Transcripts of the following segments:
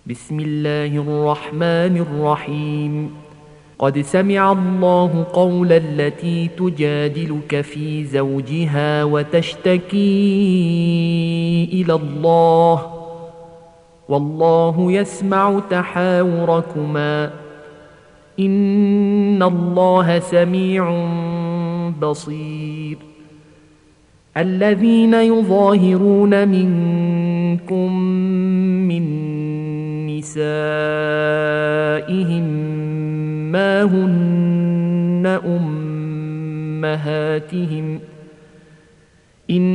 بسم الله الرحمن الرحيم. قد سمع الله قول التي تجادلك في زوجها وتشتكي إلى الله والله يسمع تحاوركما إن الله سميع بصير. الذين يظاهرون منكم من نسائهم ما هن أمهاتهم إن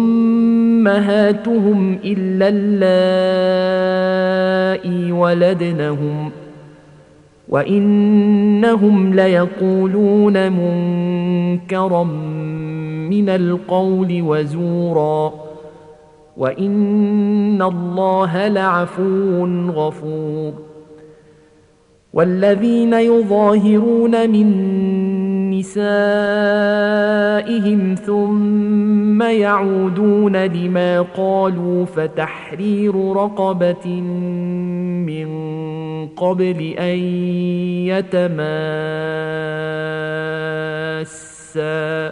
أمهاتهم إلا اللائي ولدنهم وإنهم ليقولون منكرا من القول وزورا وإن الله لعفو غفور. والذين يظاهرون من نسائهم ثم يعودون لما قالوا فتحرير رقبة من قبل أن يتماسا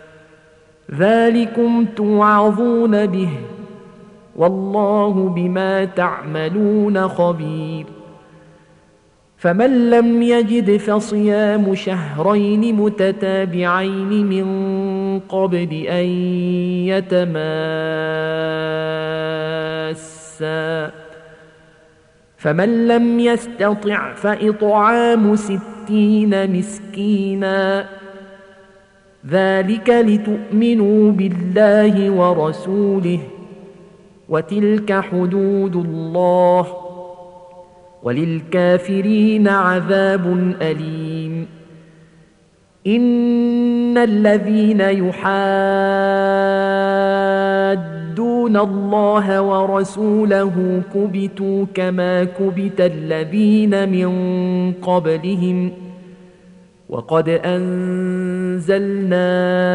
ذلكم توعظون به والله بما تعملون خبير. فمن لم يجد فصيام شهرين متتابعين من قبل أن يتماسا فمن لم يستطع فإطعام 60 مسكينا ذلك لتؤمنوا بالله ورسوله وتلك حدود الله وللكافرين عذاب أليم. إن الذين يحادون الله ورسوله كبتوا كما كبت الذين من قبلهم وقد أنزلنا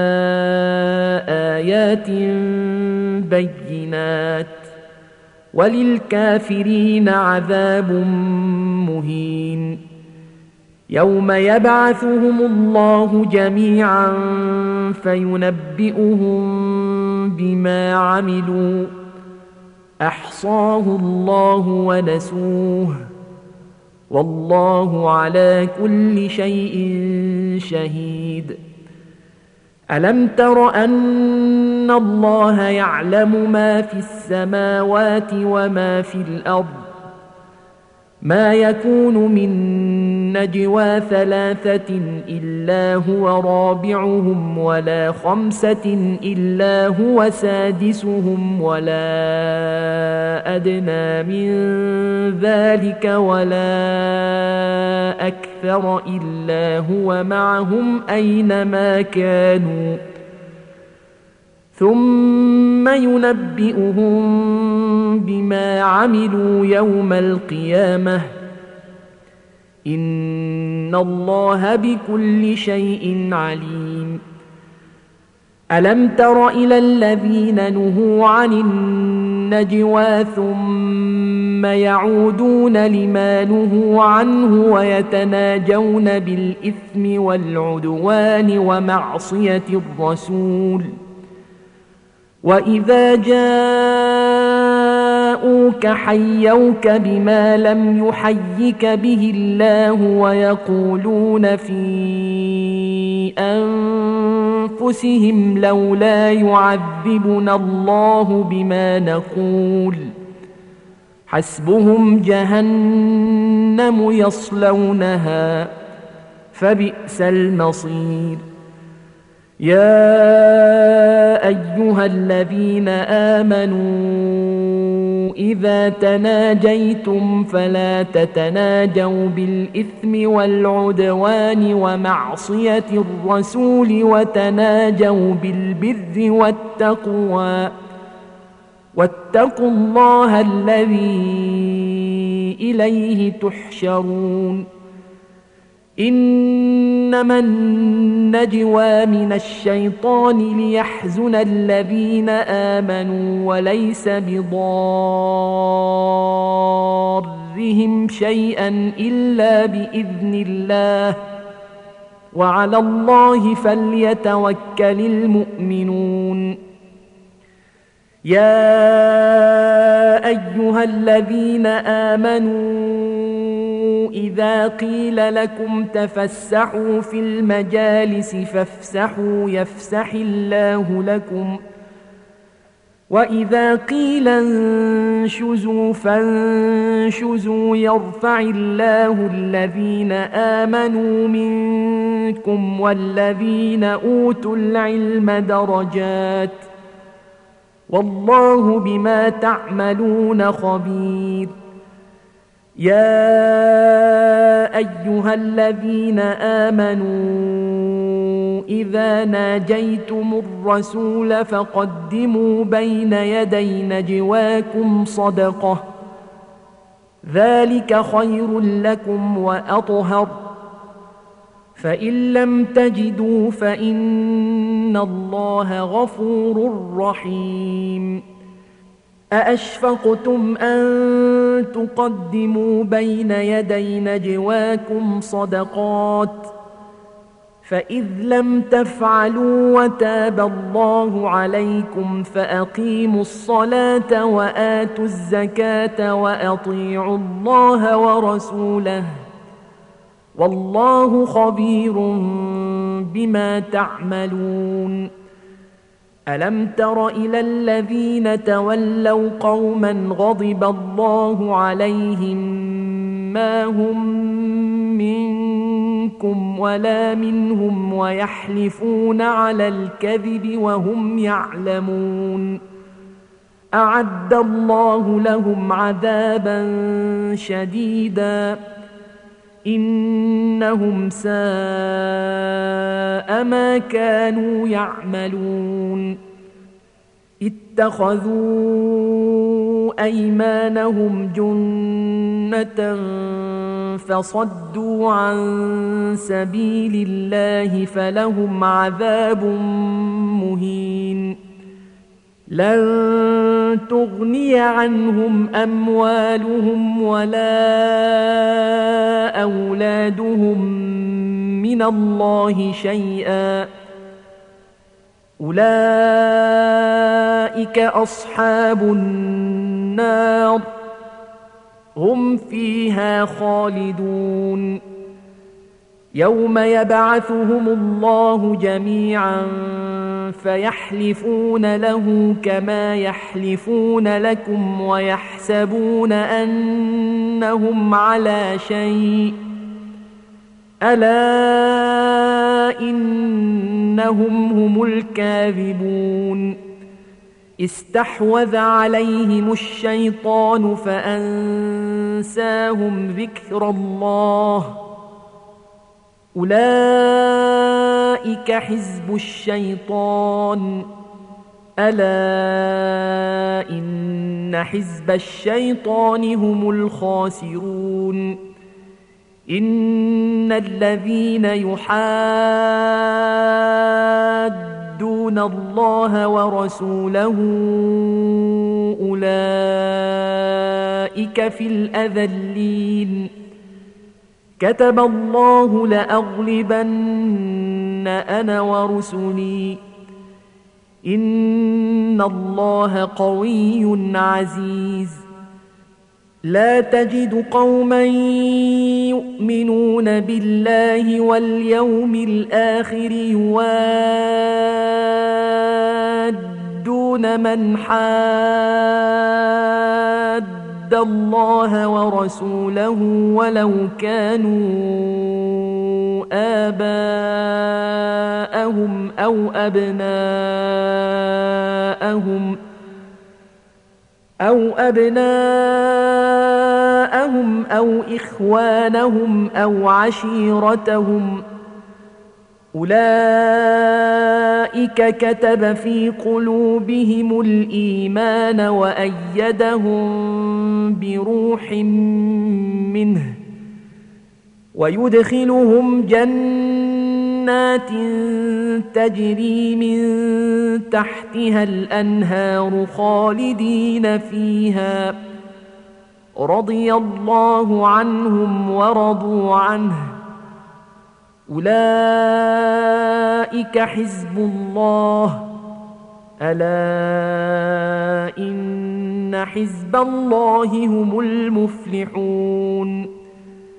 آيات بينات وللكافرين عذاب مهين. يوم يبعثهم الله جميعا فينبئهم بما عملوا أحصاه الله ونسوه والله على كل شيء شهيد. ألم تر أن الله يعلم ما في السماوات وما في الأرض ما يكون من نجوى 3 إلا هو رابعهم ولا 5 إلا هو سادسهم ولا أدنى من ذلك ولا أكثر إلا هو معهم أينما كانوا ثم ينبئهم بما عملوا يوم القيامة إن الله بكل شيء عليم. ألم تر إلى الذين نهوا عن النجوى ثم يعودون لما نهوا عنه ويتناجون بالإثم والعدوان ومعصية الرسول وإذا جاءوك حيوك بما لم يحيك به الله ويقولون في أنفسهم لولا يعذبنا الله بما نقول حسبهم جهنم يصلونها فبئس المصير. يا أيها الذين آمنوا إذا تناجيتم فلا تتناجوا بالإثم والعدوان ومعصية الرسول وتناجوا بالبر والتقوى واتقوا الله الذي إليه تحشرون. إنما النجوى من الشيطان ليحزن الذين آمنوا وليس بضارهم ضرهم شيئا إلا بإذن الله وعلى الله فليتوكل المؤمنون يا أيها الذين آمنوا إذا قيل لكم تفسحوا في المجالس فافسحوا يفسح الله لكم وإذا قيل انشزوا فانشزوا يرفع الله الذين آمنوا منكم والذين أوتوا العلم درجات والله بما تعملون خبير يا أيها الذين آمنوا إذا ناجيتم الرسول فقدموا بين يدي نجواكم صدقة ذلك خير لكم وأطهر فإن لم تجدوا فإن الله غفور رحيم أأشفقتم أن تقدموا بين يدي نجواكم صدقات فإذ لم تفعلوا وتاب الله عليكم فأقيموا الصلاة وآتوا الزكاة وأطيعوا الله ورسوله والله خبير بما تعملون ألم تر إلى الذين تولوا قوما غضب الله عليهم ما هم منكم ولا منهم ويحلفون على الكذب وهم يعلمون أعد الله لهم عذابا شديدا إنهم ساء ما كانوا يعملون اتخذوا أيمانهم جنة فصدوا عن سبيل الله فلهم عذاب مهين لن تغني عنهم أموالهم ولا أولادهم من الله شيئا أولئك أصحاب النار هم فيها خالدون يوم يبعثهم الله جميعا فيحلفون له كما يحلفون لكم ويحسبون أنهم على شيء ألا إنهم هم الكاذبون استحوذ عليهم الشيطان فأنساهم ذكر الله أولئك حزب الشيطان ألا إن حزب الشيطان هم الخاسرون إن الذين يحادون الله ورسوله أولئك في الأذلين كتب الله لأغلبن أنا ورسلي إن الله قوي عزيز لا تجد قوما يؤمنون بالله واليوم الآخر يوادون من حاد الله ورسوله ولو كانوا آباءهم أو أبناءهم أو إخوانهم أو عشيرتهم أولئك كتب في قلوبهم الإيمان وأيدهم بروح منه ويدخلهم جنات تجري من تحتها الأنهار خالدين فيها رضي الله عنهم ورضوا عنه أولئك حزب الله ألا إن حزب الله هم المفلحون